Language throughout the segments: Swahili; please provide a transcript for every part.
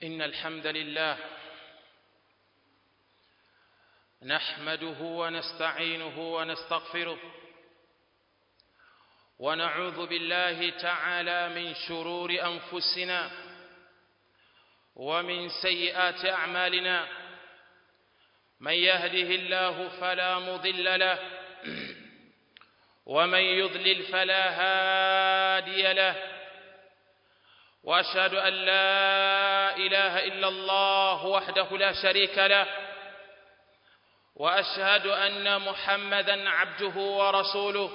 إن الحمد لله نحمده ونستعينه ونستغفره ونعوذ بالله تعالى من شرور أنفسنا ومن سيئات أعمالنا. من يهده الله فلا مضل له ومن يضلل فلا هادي له، وأشهد أن لا إله إلا الله وحده لا شريك له، وأشهد أن محمدًا عبده ورسوله.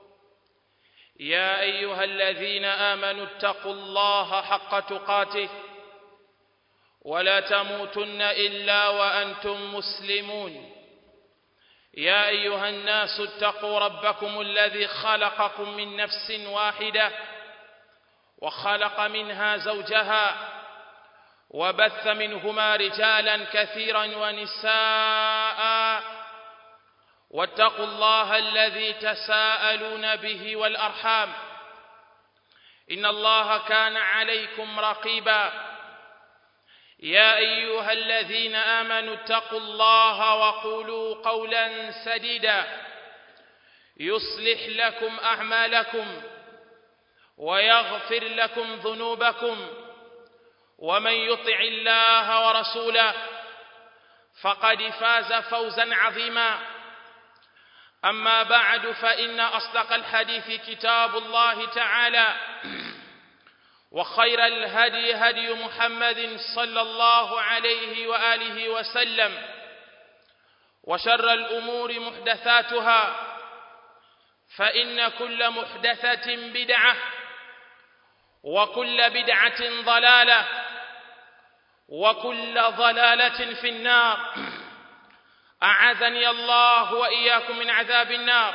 يا أيها الذين آمنوا اتقوا الله حق تقاته ولا تموتن إلا وأنتم مسلمون. يا أيها الناس اتقوا ربكم الذي خلقكم من نفس واحدة وخلق منها زوجها وبث منهما رجالا كثيرا ونساء، واتقوا الله الذي تساءلون به والأرحام إن الله كان عليكم رقيبا. يا أيها الذين آمنوا اتقوا الله وقولوا قولا سديدا يصلح لكم أعمالكم ويغفر لكم ذنوبكم، ومن يطع الله ورسوله فقد فاز فوزا عظيما. أما بعد، فإن أصدق الحديث كتاب الله تعالى، وخير الهدي هدي محمد صلى الله عليه وآله وسلم، وشر الأمور محدثاتها، فإن كل محدثة بدعة وكل بدعة ضلالة وكل ضلالة في النار. أعاذني الله وإياكم من عذاب النار.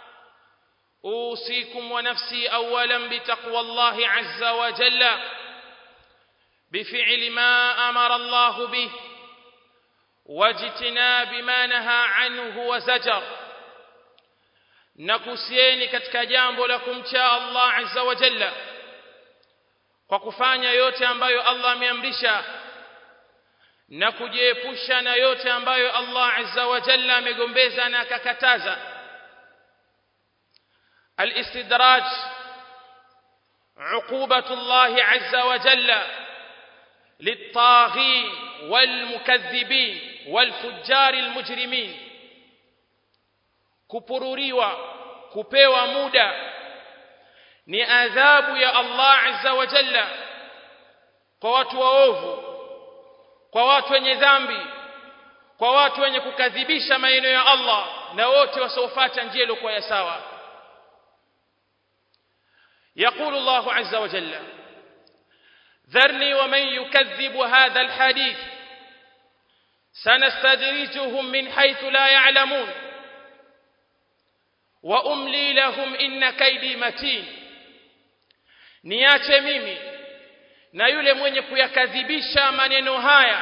أوصيكم ونفسي أولا بتقوى الله عز وجل بفعل ما أمر الله به واجتناب ما نهى عنه وزجر. Nakusieni katika jambo la kumcha Allah azza wa jalla kwa kufanya yote ambayo Allah ameamrisha na kujiepusha na yote ambayo Allah azza wa jalla amegombeza na akakataza. Al-istidraj uqubatu Allah azza wa jalla lit-taghin wal-mukaththibin wal-fujjar al-mujrimin. Kupururiwa, kupewa muda ni adhabu ya Allah azza wa jalla kwa watu waovu, kwa watu wenye dhambi, kwa watu wenye kukadhibisha maneno ya Allah na wote wasiofuata njia iliyokuwa ya sawa. يقول الله عز وجل: ذرني ومن يكذب هذا الحديث سنستدرجهم من حيث لا يعلمون وأملي لهم إن كيدي متين. Niache mimi na yule mwenye kuyakadhibisha maneno haya.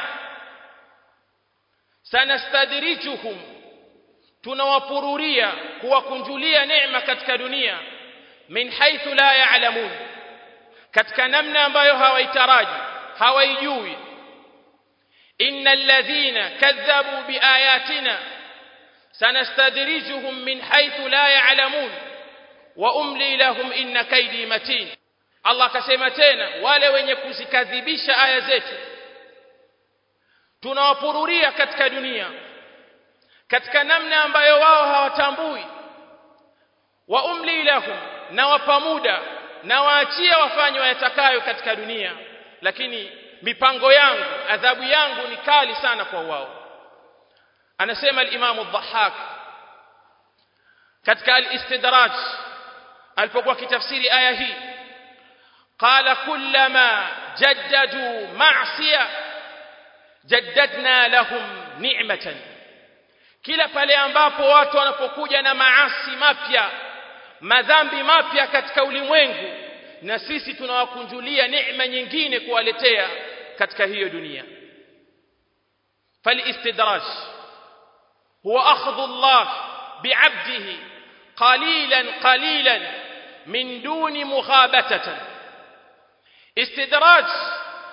Sanastadrijuhum, tunawapururia kuwakunjulia neema katika dunia, min haythu la ya'lamun, katika namna ambayo hawaitaraji, hawaijui. Innal ladhina kadhabu biayatina sanastadrijuhum min haythu la ya'lamun wa umli lahum inna kaydi matin. Allah akasema tena, wale wenye kuzikadhibisha aya zetu tunawapururia katika dunia katika namna ambayo wao hawatambui. Wa umli lahum, na wapa muda na waachia wafanye wayatakayo katika dunia, lakini mipango yangu, adhabu yangu ni kali sana kwa wao. Anasema al-Imam ad-Dhahhak katika al-Istidraj alipokuwa kitafsiri aya hii, qala kullama jaddadu ma'siya jaddadna lahum ni'matan. Kila pale ambapo watu wanapokuja na maasi mapya, madhambi mapya katika ulimwengu, na sisi tunawakunjulia neema nyingine kuwaletea katika hiyo dunia. Fal-istidraj huwa akhdhu Allah bi'abdihi qalilan qalilan min duni mughabatatan. Istidraj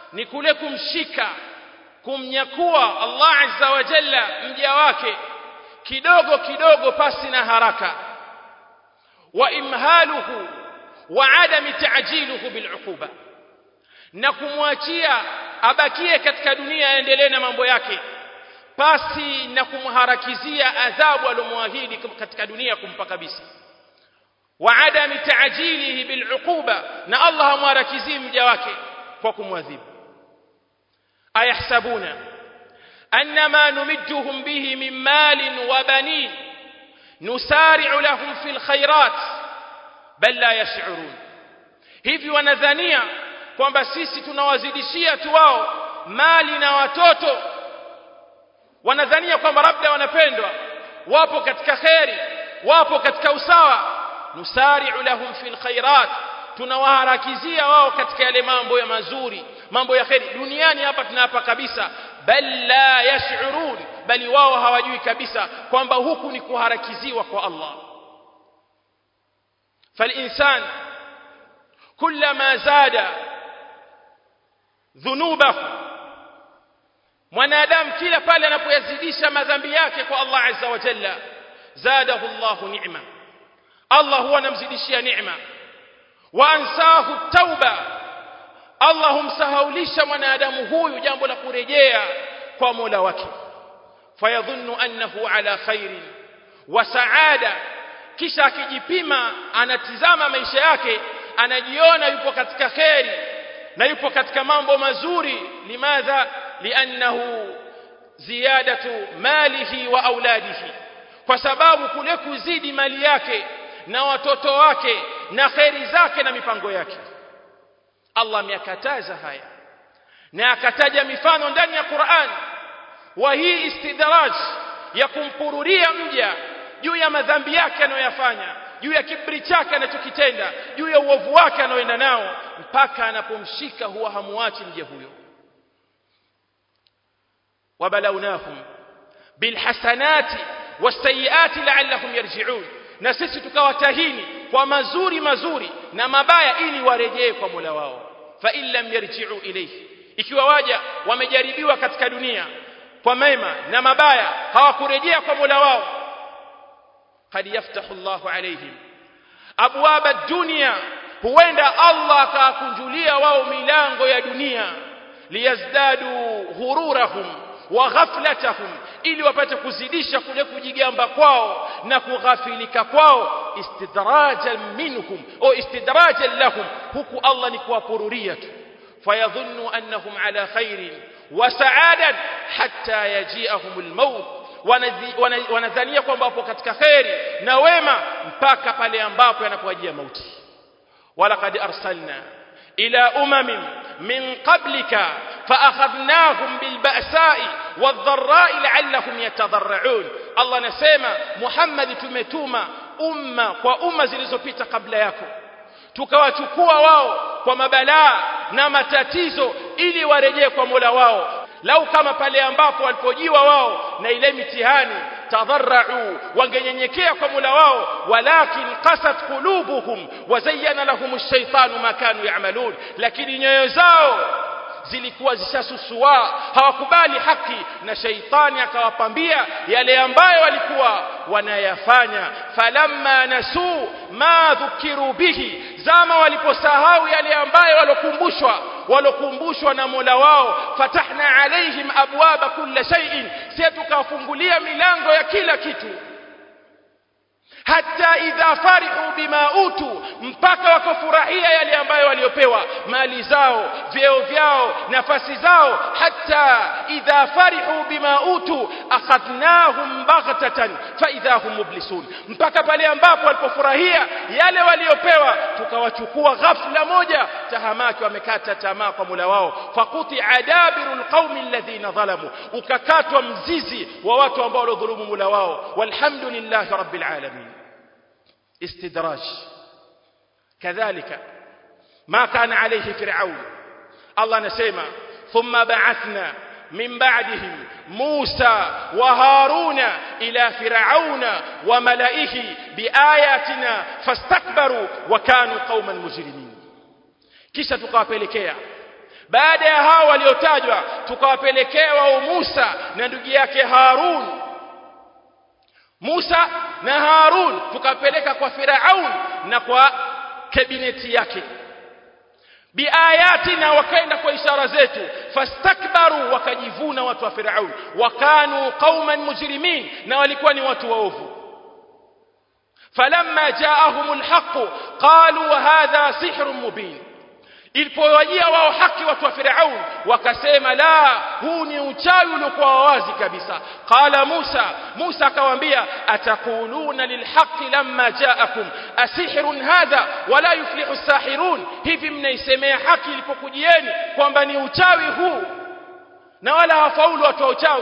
ni kule kumshika kumnyakua Allah azza wa jalla mja wake kidogo kidogo pasi na haraka wa imhaluhu wa adami ta'jiluhu bil'uquba na kumwachia abakie katika dunia aendelee na mambo yake pasi na kumharakizia adhabu alomwahidi katika dunia kumpa kabisa wa adami ta'jilihi bil'uquba na Allah amharakizii mja wake kwa kumwadhibu ayahsabuna annama numidduhum bihi min malin wa banin nusari'u lahum fil khairat bal la yash'urun hivi wanadhania kwamba sisi tunawazidishia tu wao mali na watoto wanadhania kwamba labda wanapendwa wapo katika khairi wapo katika usawa nusari'u lahum fil khairat tunawaharakizia wao katika yale mambo ya mazuri mambo ya khairi duniani hapa tunapa kabisa bal la yash'urun bali wao hawajui kabisa kwamba huku ni kuharakiziwa kwa Allah فالإنسان كلما زاد ذنوبه mwanadamu kila pale anapoyazidisha madhambi yake kwa Allah azza wa jalla zadahu Allah ni'ma Allah huwa anamzidishia neema wa ansahu tauba Allah humsahaulisha mwanadamu huyu jambo la kurejea kwa Mola wake fayadhunnu annahu ala khairin wa sa'ada kisha akijipima anatizama maisha yake anajiona yupo katika khairi na yupo katika mambo mazuri limadha li'annahu ziyadatu malihi wa auladihi kwa sababu kule kuzidi mali yake na watoto wake na khairi zake na mipango yake Allah amekataza haya na akataja mifano ndani ya Qur'an wa hii istidraj ya kumpururia mja juu ya madhambi yake anayoyafanya juu ya kibri chake anachokitenda juu ya uovu wake anaoenda nao mpaka anapomshika huwa hamuachi mja huyo wabalawnahum bilhasanati wasayiati la'allahum yarji'un na sisi tukawatahini kwa mazuri mazuri na mabaya ili warejee kwa Mola wao fa illam yarji'u ilayhi ikiwa waja wamejaribiwa katika dunia kwa mema na mabaya hawakurejea kwa Mola wao qad yaftahu Allahu alayhim abwaba ad-dunya huenda Allah akakunjulia wao milango ya dunia liyazdadu ghururahum wa ghaflatahum ili wapate kuzidisha kule kujigamba kwao na kughafilika kwao istidrajan minhum au istidrajan lahum huku Allah ni kuwapururia tu fayadhunnu annahum ala khairin wa sa'adan hatta yaji'ahum al-maut wanadhania kwamba wapo katika khairi na wema mpaka pale ambapo yanapowajia mauti walaqad arsalna ila umamin min qablika فاخذناهم بالبأساء والضراء لعلهم يتضرعون Allah anasema Muhammad tumetuma kwa umma zilizopita kabla yako tukawachukua wao kwa mabalaa na matatizo ili warejee kwa Mola wao lau kama pale ambapo walipojiwa wao na ile mitihani tadarra'u wangenyenyekea kwa Mola wao walakin qasat qulubuhum wa zayyana lahum ash-shaytanu ma kanu ya'malun lakini nyoyo zao zilikuwa zishasusua hawakubali haki na shaitani akawapambia yale ambayo walikuwa wanayafanya falamma nasu ma dhukiru bihi zama waliposahau yale ambayo walokumbushwa na Mola wao fatahna alaihim abwaba kulli shay'in sisi tukafungulia milango ya kila kitu hata idha farihu bima utu mpaka wakafurahia yale ambayo waliopewa mali zao vyeo vyao nafasi zao hata idha farihu bima utu akhadnahum baghtatan fa idha hum mublisun mpaka pale ambapo walipofurahia yale waliopewa tukawachukua ghafla moja tahamaki wamekata tamaa kwa Mola wao faquti adabirul qaumi alladhina zalamu ukakatwa mzizi wa watu ambao walidhulumu Mola wao walhamdulillahi rabbil alamin استدراج كذلك ما كان عليه فرعون الله نسمع ثم بعثنا من بعدهم موسى وهارون إلى فرعون وملئه بآياتنا فاستكبروا وكانوا قوما مجرمين kisha tukawapelekea baada ya hao waliotajwa tukawapelekea wao Musa na ndugu yake Harun. Musa na Harun tukapeleka kwa Firaun na kwa kabineti yake biayatina, wakaenda kwa ishara zetu. Fastakbaru, wakajivuna watu wa Firaun. Wakanu qauman mujrimin, na walikuwa ni watu waovu. Falamma jaahumul haqq qalu hadha sihrun mubin, ilipowajia wao haki watu wa Firaun wakasema la, huu ni uchawi uliokuwa wazi kabisa. Qala Musa akawaambia, ataquluna lilhaqqi lamma jaakum asihrun hadha wala yuflihu as-sahirun, hivi mnaisemea haki ilipokujieni kwamba ni uchawi huu na wala hafaulu watu wa uchawi?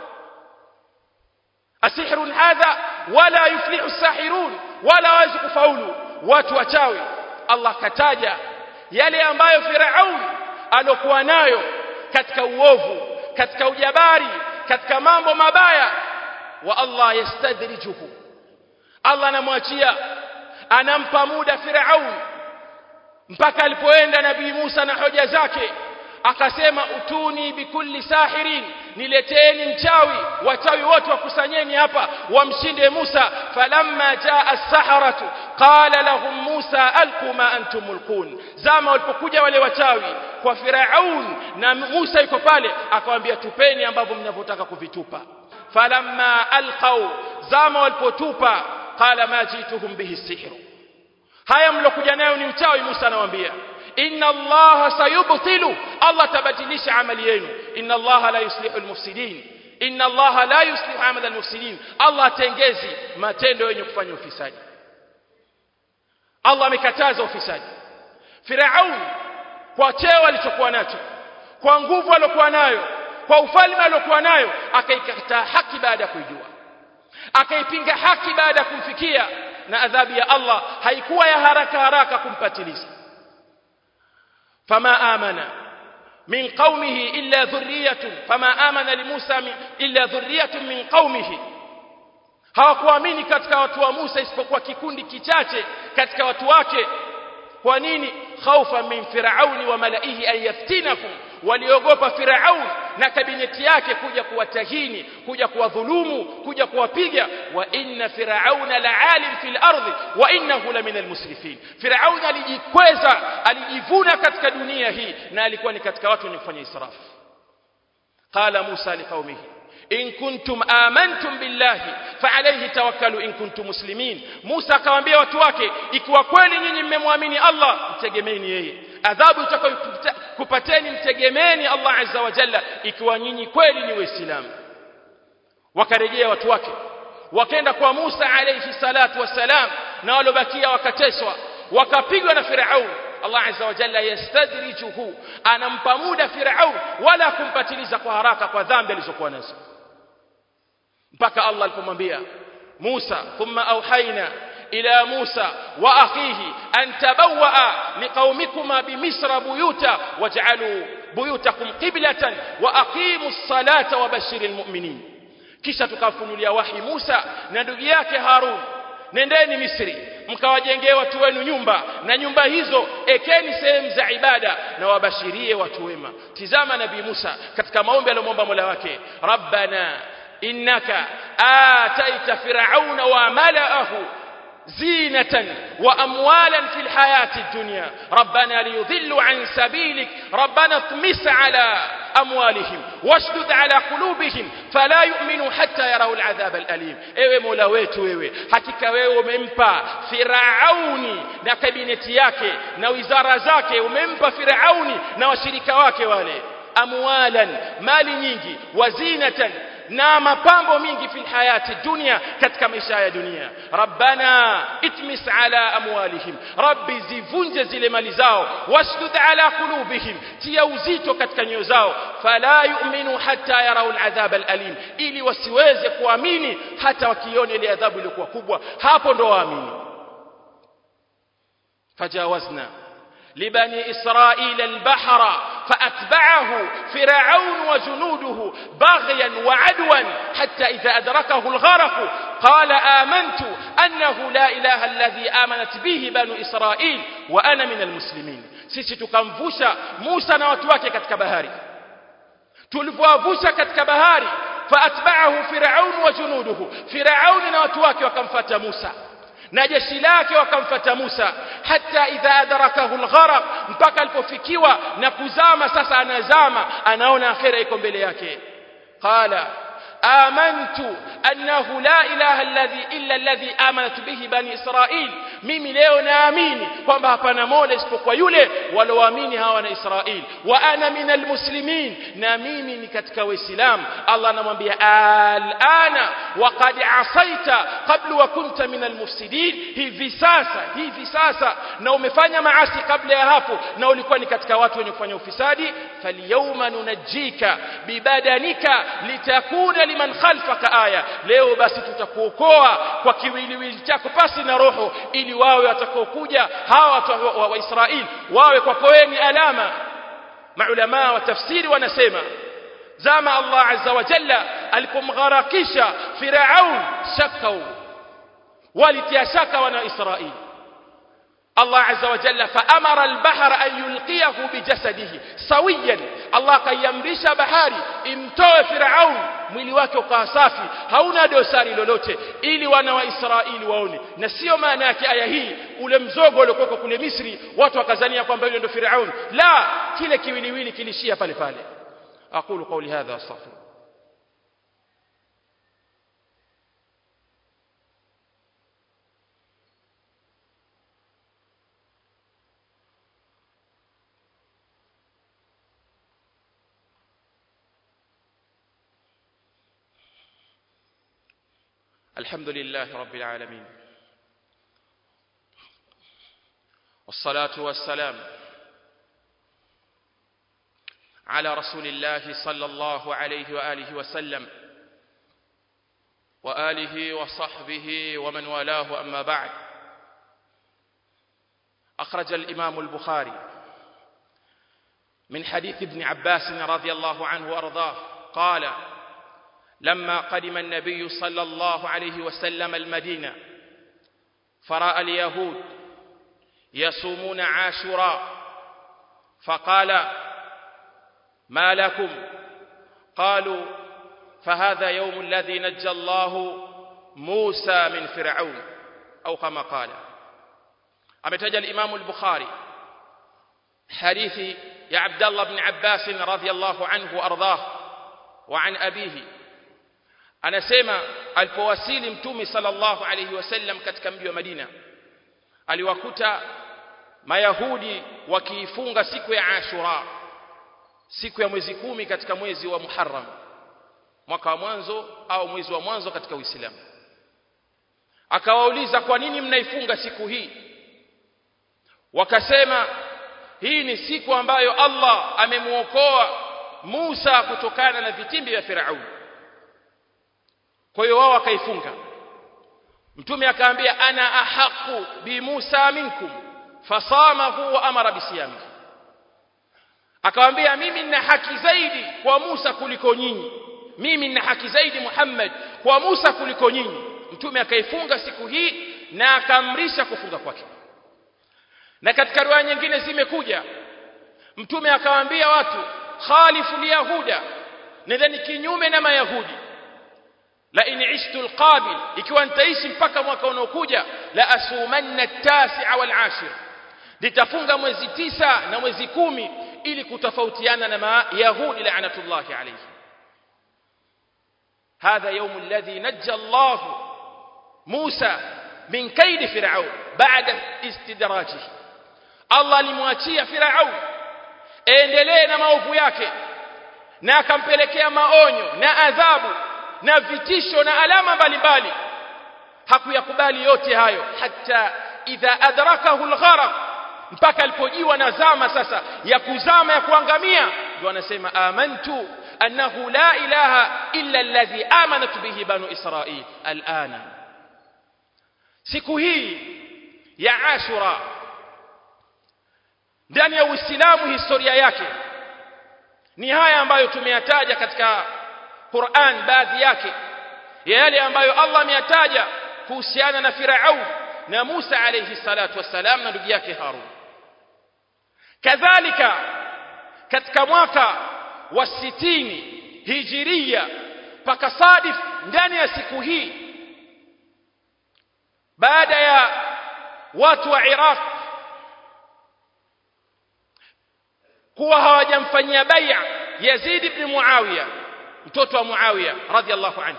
Asihrun hadha wala yuflihu as-sahirun, wala hawezi kufaulu watu wachawi. Allah kataja yale ambayo Firaun alokuwa nayo katika uovu, katika ujabari, katika mambo mabaya. Wa Allah yastadrijuhu, Allah anamwachia, anampa muda Firaun mpaka alipoenda Nabii Musa na hoja zake akasema, utuni bikulli sahirin, nileteni mchawi, wachawi wote wakusanyeni hapa wamshinde Musa. Falamma jaa as-saharatu qala lahum Musa alqu ma antum mulqun, zama walipokuja wale wachawi kwa Firaun na Musa yuko pale, akamwambia tupeni ambavyo mnavyotaka kuvitupa. Falamma alqaw, zama walipotupa, qala ma jituhum bihi sihr, haya mlokuja nayo ni uchawi. Musa anawaambia inna Allah sayubtilu, Allah tabatilisha amali yenu. Inna Allah la yuslihu almufsidin, inna Allah la yuslihu amala almufsidin, Allah tengezi matendo yenye kufanya ufisadi. Allah amekataza ufisadi. Firaun kwa cheo alichokuwa nacho, kwa nguvu aliyokuwa nayo, kwa ufalme aliyokuwa nayo, akaikataa haki baada ya kuijua, akaipinga haki baada ya kumfikia, na adhabu ya Allah haikuwa ya haraka kumpatiliza. فما آمن من قومه إلا ذرية، فما آمن لموسى إلا ذرية من قومه، hawakuamini katika watu wa Musa isipokuwa kikundi kichache katika watu wake. Kwa nini? khaufa min firauni wa malaihi an yaftinakum, waliogopa Firaun na kabineti yake kuja kuwatahini, kuja kuwadhulumu, kuja kuwapiga. Wa inna firauna la'alim fil ardi wa innahu la min almusrifin, Firaun alijikweza, alijivuna katika dunia hii na alikuwa ni katika watu wenye kufanya israfu. Qala Musa liqaumihi in kuntum amantum billahi fa alayhi tawakkalu in kuntum muslimin, Musa akawaambia watu wake, ikiwa kweli nyinyi mmemwamini Allah, mtegemeeni yeye. Adhabu itakayokupateni mtegemeeni Allah azza wa jalla, ikiwa nyinyi kweli ni waislamu. Wakarejea watu wake, wakaenda kwa Musa alayhi salatu wassalam, na walobakia wakateswa, wakapigwa na Firaun. Allah azza wa jalla yastadrijuhu, anampa muda Firaun wala kumpatiliza kwa haraka kwa dhambi alizokuwa nazo, mpaka Allah alipomwambia Musa, thumma auhaina إلى موسى وأخيه أن تبوأ لقومكما بمصر بيوتا واجعلوا بيوتكم قبلة وأقيموا الصلاة وبشر المؤمنين. kisha tukafunulia wahi Musa na ndugu yake Harun, nendeni Misri mkawajengee watu wenu nyumba, na nyumba hizo ekeni sehemu za ibada na wabashirie watu wema. Tizama Nabii Musa katika maombi aliyomwomba Mola wake, Rabbana innaka ataita fir'auna wa mala'ahu زينة وأموالا في الحياة الدنيا ربنا ليضلوا عن سبيلك ربنا اطمس على أموالهم واشدد على قلوبهم فلا يؤمنوا حتى يروا العذاب الأليم. ewe Mola wetu, wewe hakika wewe umempa Firauni na kabineti yake na wizara zake, umempa Firauni na washirika wake wale amwalan, mali nyingi, wazinatan, na mapambo mingi, fil hayati dunia, katika maisha ya dunia. Rabbana itmis ala amwalihim, Rabbi zivunje zile mali zao, wasdud ala qulubihim, tia uzito katika nyoyo zao, fala yu'minu hatta yarau al'adhab al'alim, ili wasiweze kuamini hata wakione ile adhabu iliyokuwa kubwa, hapo ndo waamini. Fajawazna لبني إسرائيل البحر فأتبعه فرعون وجنوده بغيا وعدوا حتى إذا أدركه الغرق قال آمنت أنه لا إله الذي آمنت به بنو إسرائيل وأنا من المسلمين. sisi tukamvusha Musa na watu wake katika bahari. Tulipowavusha katika bahari, faatba'ahu Firaun wa junuduhu, Firaun na watu wake wakamfuata Musa na jeshi lake wakamfuata Musa, hata idha adrakahu algharq, mpaka alipofikiwa na kuzama. Sasa anazama, anaona akhira iko mbele yake. Qala amantu annahu la ilaha illa alladhi amanat bihi bani Israil, mimi leo naamini kwamba hapana mola isipokuwa yule walioamini hawa na Israil. Wa ana minal muslimin, na mimi ni katika waislamu. Allah anamwambia alana waqad asaita qabla wa kunta minal mufsidin, hivi sasa na umefanya maasi kabla ya hapo na ulikuwa ni katika watu wenye kufanya ufisadi. Falyawma nunajjika bibadanika litakuna liman khalfaka aya, leo basi tutakuokoa kwa kiwiliwili chako pasi na roho, ili wawe watakaokuja hawa watu wa Israeli wawe kwako wewe ni alama. Maulama wa tafsiri wanasema zama Allah azza wa jalla alipomgharakisha Firaun, shakau walitia shaka wana Israeli. Allah azza wa jalla faamara al-bahra an yulqiyahu bijasadihi sawiyan, Allah kayamrisha bahari imtoe Firaun, mwili wake ukawa safi, hauna dosari lolote, ili wana wa Israeli waone. Na sio maana yake aya hii ule mzogo uliokuwa kule Misri watu wakazania kwamba yule ndio Firaun, la, kile kiwiliwili kilishia pale pale. Aqulu qawli hadha astaghfir. الحمد لله رب العالمين، والصلاة والسلام على رسول الله صلى الله عليه وآله وسلم وآله وصحبه ومن والاه، أما بعد. أخرج الإمام البخاري من حديث ابن عباس رضي الله عنه وأرضاه قال: لما قدم النبي صلى الله عليه وسلم المدينة فرأى اليهود يصومون عاشوراء، فقال: ما لكم؟ قالوا: فهذا يوم الذي نجى الله موسى من فرعون، أو كما قال. أمتجى الإمام البخاري حديث يا عبد الله بن عباس رضي الله عنه وأرضاه وعن أبيه. Anasema alipowasili Mtume sallallahu alayhi wasallam katika mji wa Madina, aliwakuta Mayahudi wakiifunga siku ya Ashura, siku ya mwezi 10 katika mwezi wa Muharram, mwaka wa mwanzo au mwezi wa mwanzo katika Uislamu. Akawauliza, kwa nini mnaifunga siku hii? Wakasema, hii ni siku ambayo Allah amemuokoa Musa kutokana na vitimbi vya Firaun. Kwa hiyo wao wakaifunga. Mtume akaambia, ana ahaqu bi Musa minkum, fasamahu wa amara bisiyami. Akawaambia, mimi nina haki zaidi kwa Musa kuliko nyinyi, mimi nina haki zaidi Muhammad kwa Musa kuliko nyinyi. Mtume akaifunga siku hii na akaamrisha kufunga kwake. Na katika riwaya nyingine zimekuja, Mtume akawaambia watu, khalifu liyahuda, nadhani kinyume na Mayahudi. La in ishtu alqabil, ikiwa nitaishi mpaka mwaka unaokuja, la asumanna at-tasi'a wal-ashir, nitafunga mwezi 9 na mwezi 10 ili kutofautiana na Mayahudi la'natullahi alayhi. Hadha yawm alladhi najja Allah Musa min kaid Fir'aun ba'da istidrajihi. Allah alimwachia Firaun endelee na maovu yake, na akampelekea maonyo na adhabu na vitisho na alama mbalimbali. Hakuyakubali yote hayo, hata idha adrakahu algharq, mpaka alipojiwa na zama sasa ya kuzama, ya kuangamia, ndio anasema amantu annahu la ilaha illa alladhi amanat bihi banu Israil. Alana, siku hii ya Ashura ndani ya Uislamu, historia yake ni haya ambayo tumeyataja katika Qur'an, baadhi yake ya yale ambayo Allah ameyataja kuhusiana na Firaun na Musa alayhi salatu wassalam na ndugu yake Harun. kadhalika katika mwaka wa 60 hijiria pakasadif ndani ya siku hii baada ya watu wa Iraq kuwa hawajamfanyia bai'a Yazid ibn Muawiya mtoto wa Muawiya radiyallahu anhu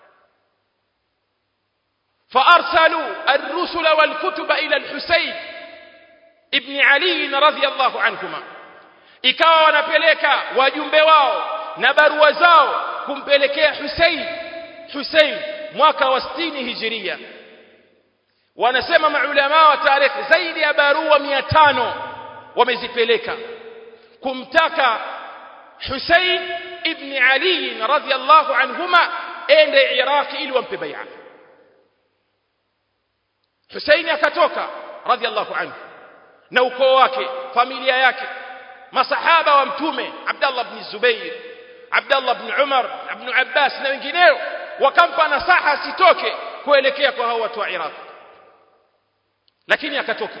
فارسلوا الرسل والكتب الى الحسين ابن علي رضي الله عنهما ikawa wanapeleka wajumbe wao na barua zao kumpelekea Hussein mwaka wa 60 hijiria. Wanasema maulama wa tarikh zaidi ya barua 500 wamezipeleka kumtaka Hussein ibn Ali radhiyallahu anhuma ende Iraq ili wampe bai'a. Hussein akatoka radhiyallahu anhu na ukoo wake, familia yake, masahaba wa mtume Abdullah ibn Zubair, Abdullah ibn Umar, ibn Abbas na wengineo, wakampa nasaha asitoke kuelekea kwa hao watu wa Iraq, lakini akatoka.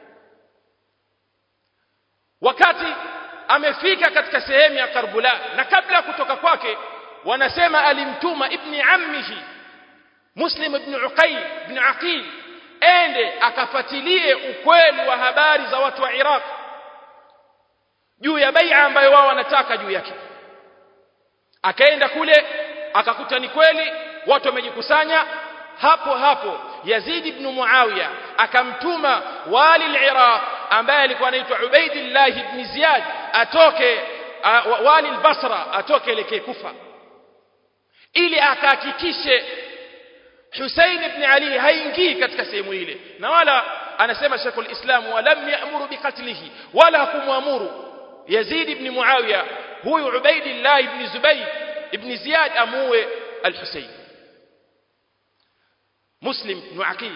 Wakati amefika katika sehemu ya Karbala, na kabla ya kutoka kwake wanasema alimtuma ibn ammihi Muslim ibn Uqayl ibn Aqil ende akafuatilie ukweli wa habari za watu wa Iraq juu ya bai'a ambayo wao wanataka juu yake. Akaenda kule akakuta ni kweli watu wamejikusanya. Hapo hapo Yazid ibn Muawiya akamtuma wali al-Iraq ambaye alikuwa anaitwa Ubaidillah ibn Ziyad atoke wali al-Basra atoke elekee Kufa ili akahakikishe Hussein ibn Ali haingii katika sehemu ile. Na wala anasema Sheikhul Islam walam ya'muru biqatlihi, wala kumwamuru Yazid ibn Muawiya huyu Ubaidillah ibn Zubayr ibn Ziyad amuwe al-Hussein. Muslim ibn Aqil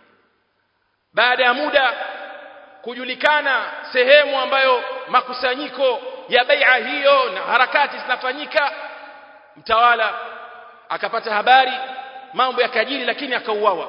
baada ya muda kujulikana sehemu ambayo makusanyiko ya bai'a hiyo na harakati zinafanyika, mtawala akapata habari, mambo yakajiri, lakini akauawa.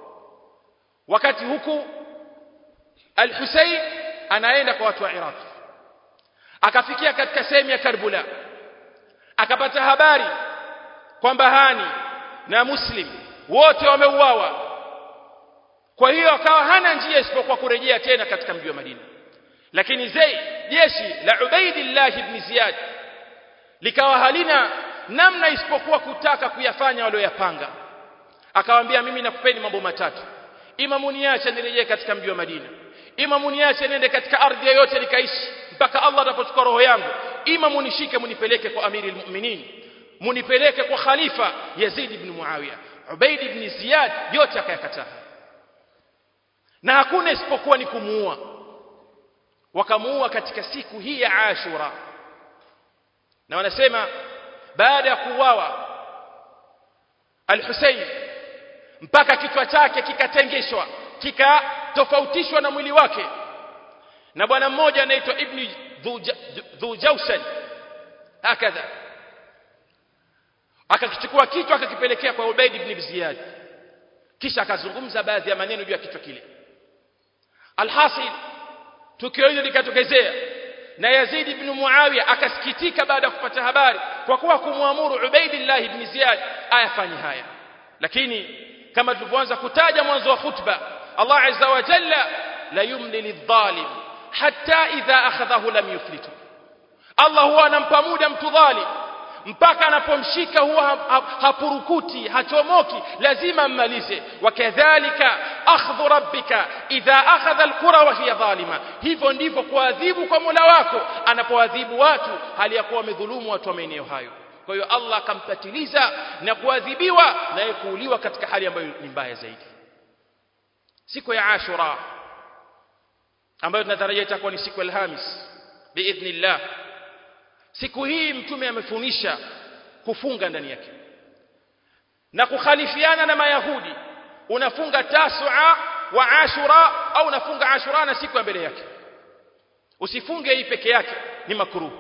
Wakati huku al-Hussein anaenda kwa watu wa Iraq, akafikia katika sehemu ya Karbala, akapata habari kwamba Hani na Muslim wote wameuawa. Kwa hiyo akawa hana njia isipokuwa kurejea tena katika mji wa Madina. Lakini jeshi la Ubaidillah ibn Ziyad likawa halina namna isipokuwa kutaka kuyafanya walioyapanga. Akawaambia, mimi nakupeni mambo matatu: ima muniache nirejee katika mji wa Madina, ima muniache niende katika ardhi yoyote nikaishi mpaka Allah atakapochukua roho yangu, ima munishike munipeleke kwa amiri almu'minin, munipeleke kwa khalifa Yazid ibn Muawiya. Ubaid ibn Ziyad yote akayakataa, na hakuna isipokuwa ni kumuua. Wakamuua katika siku hii ya Ashura. Na wanasema baada ya kuuawa al-Hussein mpaka kichwa chake kikatengeshwa, kikatofautishwa na mwili wake, na bwana mmoja anaitwa Ibn Dhujawshan hakadha akakichukua kichwa akakipelekea kwa Ubaid ibn Ziyad, kisha akazungumza baadhi ya maneno juu ya kichwa kile. Alhasil, tukio hilo likatokezea na Yazid ibn Muawiya akasikitika baada ya kupata habari, kwa kuwa kumwamuru Ubaidillah ibn Ziyad ayafanye haya. Lakini kama tulivyoanza kutaja mwanzo wa khutba, Allah azza wa jalla la yumli lidh-dhalim hatta idha akhadhahu lam yuflitu. Allah huwa anampa muda mtu dhalim mpaka anapomshika huwa hapurukuti, hachomoki, lazima mmalize. Wakadhalika akhdhu rabbika idha akhadha alqura wa hiya dhalima. Hivyo ndivyo kuadhibu kwa Mola wako anapoadhibu watu hali ya kuwa wamedhulumu watu wa maeneo hayo. Kwa hiyo Allah akampatiliza na kuadhibiwa na kuuliwa katika hali ambayo ni mbaya zaidi. Siku ya Ashura ambayo tunatarajia itakuwa ni siku ya Alhamis biidhnillah, siku hii mtume amefundisha kufunga ndani yake na kukhalifiana na Mayahudi. Unafunga Tasua wa Ashura au unafunga Ashura na siku ya mbele yake. Usifunge hii peke yake, ni makruh.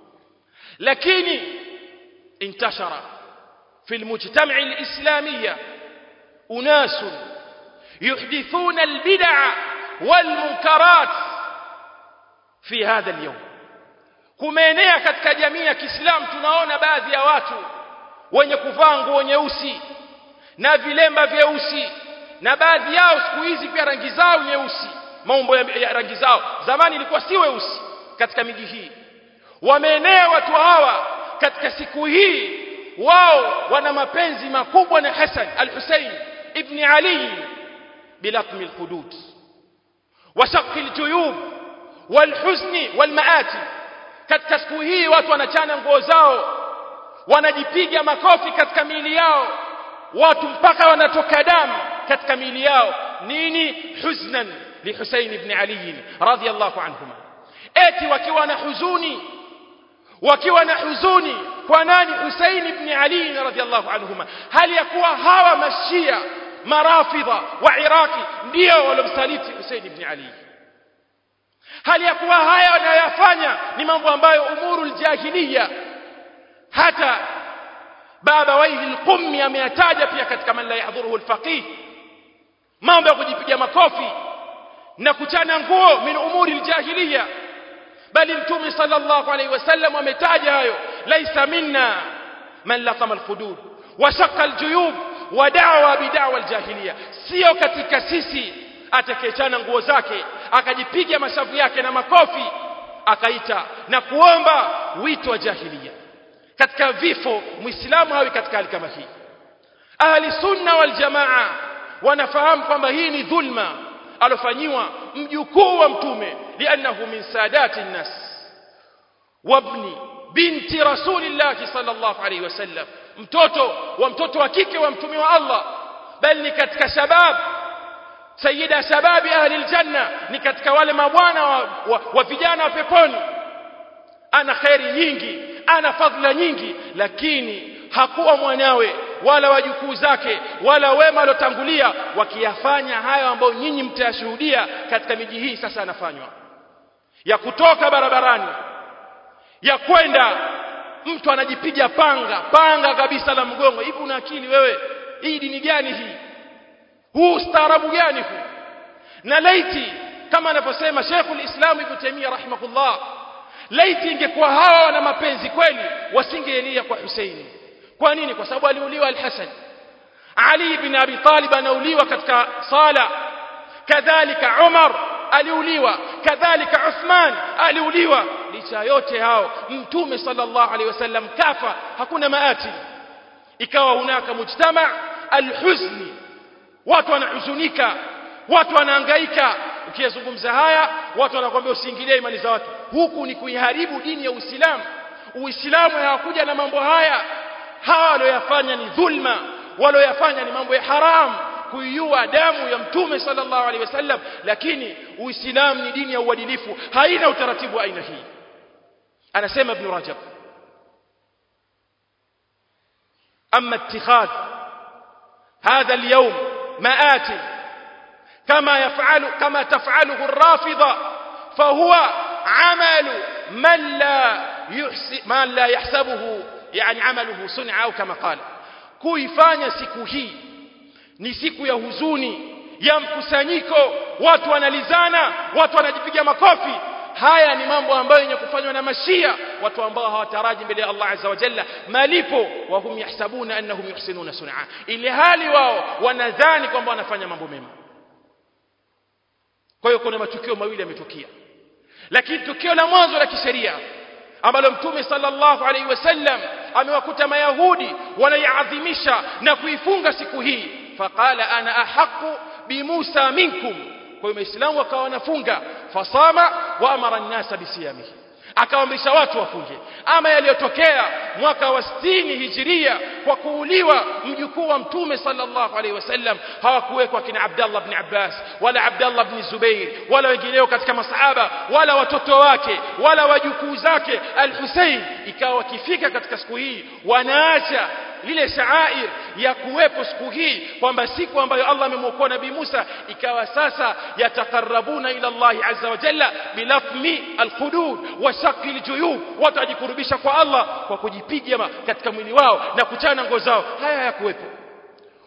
Lakini intashara fi almujtama' alislamiyya unas yuhdithuna albid'a walmunkarat fi hadha al-yawm. Kumeenea katika jamii ya Kiislamu, tunaona baadhi ya watu wenye kuvaa nguo nyeusi na vilemba vyeusi, na baadhi yao siku hizi pia rangi zao nyeusi, maumbo ya rangi zao zamani ilikuwa si weusi. Katika miji hii wameenea watu hawa katika siku hii, wao wana mapenzi makubwa na Hasan al-Husayn ibn Ali bilatm al-hudud wa shaqq al-juyub wal-huzn wal-maati. Katika siku hii watu wanachana nguo zao, wanajipiga makofi katika miili yao, watu mpaka wanatoka damu katika miili yao. Nini? Huznan li Husayn ibn Ali radhiyallahu anhuma. Eti wakiwa na huzuni kwa nani? Husayn ibn Ali radhiyallahu anhuma, hali ya kuwa hawa mashia marafidha wa Iraki ndio walomsaliti Husayn ibn Ali, hali ya kuwa haya wanayofanya ni mambo ambayo umurul jahiliya. Hata baba Waihi al-Qummi ameyataja pia katika man la yahdhuruhu al-faqih, mambo ya kujipiga makofi na kuchana nguo min umuri al-jahiliya. Bali Mtume sallallahu alayhi wasallam ametaja hayo, laisa minna man laqama al-hudud wa shaqqa al-juyub wa da'wa bid'wa al-jahiliya. Sio katika sisi atakayechana nguo zake akajipiga mashavu yake na makofi akaita na kuomba wito wa jahiliya. Katika vifo muislamu hawi katika hali kama hii. Ahli sunna wal jamaa wanafahamu kwamba hii ni dhulma alofanywa mjukuu wa mtume, lianahu min sadati nnas wabni binti rasulillah sallallahu alayhi wasallam, mtoto wa kike wa mtume wa Allah, bali ni katika shabab sayyida shababi ahli aljanna, ni katika wale mabwana wa vijana wa peponi. Ana khairi nyingi, ana fadhila nyingi, lakini hakuwa mwanawe wala wajukuu zake wala wema waliotangulia wakiyafanya hayo ambayo nyinyi mtayashuhudia katika miji hii sasa anafanywa, ya kutoka barabarani, ya kwenda mtu anajipiga panga kabisa la mgongo. Hivi una akili wewe? Hii dini gani hii? Huu ustaarabu gani huu? Na laiti kama anavyosema Sheikhul Islam Ibn Taymiyyah rahimahullah, laiti ingekuwa hawa wana mapenzi kweli wasingeelia kwa Husaini. Kwa nini? Kwa sababu aliuliwa al-Hasan. Ali ibn Abi Talib anauliwa katika sala, kadhalika Umar aliuliwa, kadhalika Uthman aliuliwa. Licha yote hao Mtume sallallahu alaihi wasallam kafa, hakuna maati. Ikawa hunaka mujtama al-huzni, watu wanahuzunika, watu wanahangaika. Ukizungumza haya watu wanakuambia usiingilie imani za watu. Huku ni kuiharibu dini ya Uislamu. Uislamu hawakuja na mambo haya. Hawa walioyafanya ni dhulma, walioyafanya ni mambo ya haram, kuiua damu ya Mtume sallallahu alaihi wasallam. Lakini Uislamu ni dini ya uadilifu, haina utaratibu wa aina hii. Anasema Ibn Rajab, amma ittikhadh hadha al-yawm ma'ati كما تفعله الرافضة فهو عمل من لا يحسبه يعني عمله صنع أو كما قال. kuifanya siku hii ni siku ya huzuni, ya mkusanyiko, watu wanalizana, watu wanajipiga makofi. Haya ni mambo ambayo yenye kufanywa na mashia, watu ambao hawataraji mbele ya Allah azza wa jalla malipo, wa hum yahsabuna annahum yuhsinuna sun'a, ile hali wao wanadhani kwamba wanafanya mambo mema. Kwa hiyo kuna matukio mawili yametokea, lakini tukio la mwanzo la kisheria ambalo Mtume sallallahu alaihi wasallam amewakuta Mayahudi wanaiadhimisha na kuifunga siku hii, faqala ana ahqqu bi Musa minkum. Kwa hiyo Waislamu wakawa wanafunga, fasama wa amara an-nasa bisiyamihi, akawaamrisha watu wafunge. Ama yaliyotokea mwaka wa 60 hijiria kwa kuuliwa mjukuu wa Mtume sallallahu alaihi wasallam, hawakuwekwa kina Abdullah ibn Abbas wala Abdullah ibn Zubair wala wengineo katika masahaba wala watoto wake wala wajukuu zake al-Husayn. Ikawa wakifika katika siku hii wanaacha lile shaair ya kuwepo siku hii, kwamba siku ambayo Allah amemwokoa Nabii Musa, ikawa sasa yatakarabuna ila Allah azza wa jalla bilafmi alhudud wa shaqi aljuyub, watajikurubisha kwa Allah kwa kujipiga katika mwili wao na kuchana nguo zao. Haya hayakuwepo.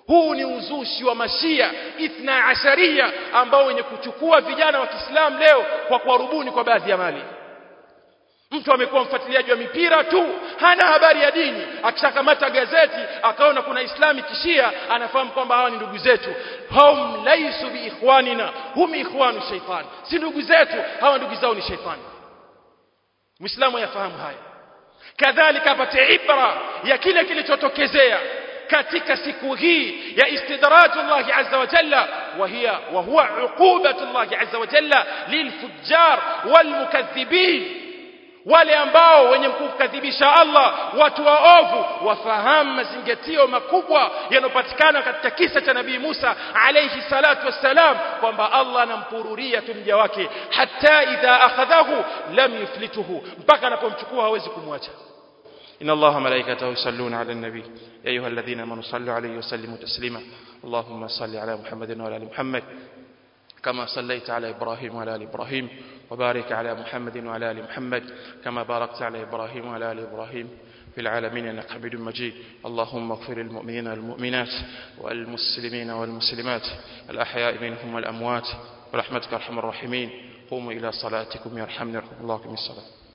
Huu ni uzushi wa Mashia Ithna Asharia ambao wenye kuchukua vijana wa Kiislamu leo kwa kuwarubuni kwa baadhi ya mali. Mtu amekuwa mfuatiliaji wa mipira tu, hana habari ya dini, akishakamata gazeti akaona kuna Islami kishia, anafahamu kwamba hawa ni ndugu zetu. Hum laysu bi ikhwanina hum ikhwanu shaytan, si ndugu zetu, hawa ndugu zao ni shaytani. Muislamu yafahamu haya. Kadhalika apate ibra ya kile kilichotokezea katika siku hii ya istidrajullah azza wa jalla, wa huwa uqubatullah azza wa jalla lilfujjar walmukaththibin, wale ambao wenye kukadhibisha Allah, watu waovu. Wafahamu mazingatio makubwa yanopatikana katika kisa cha Nabii Musa alayhi salatu wassalam, kwamba Allah anampururia mja wake hatta idha akhadhahu lam yuflituhu, mpaka anapomchukua hawezi kumwacha. إن الله ملائكته يصلون على النبي يا أيها الذين آمنوا صلوا عليه وسلموا تسليما اللهم صل على محمد وعلى آل محمد كما صليت على إبراهيم وعلى آل إبراهيم وبارك على محمد وعلى آل محمد كما باركت على إبراهيم وعلى آل إبراهيم في العالمين إنك حميد مجيد اللهم اغفر للمؤمنين والمؤمنات والمسلمين والمسلمات الأحياء منهم والأموات برحمتك أرحم الراحمين قوموا إلى صلاتكم يرحمني الله من الصلاة.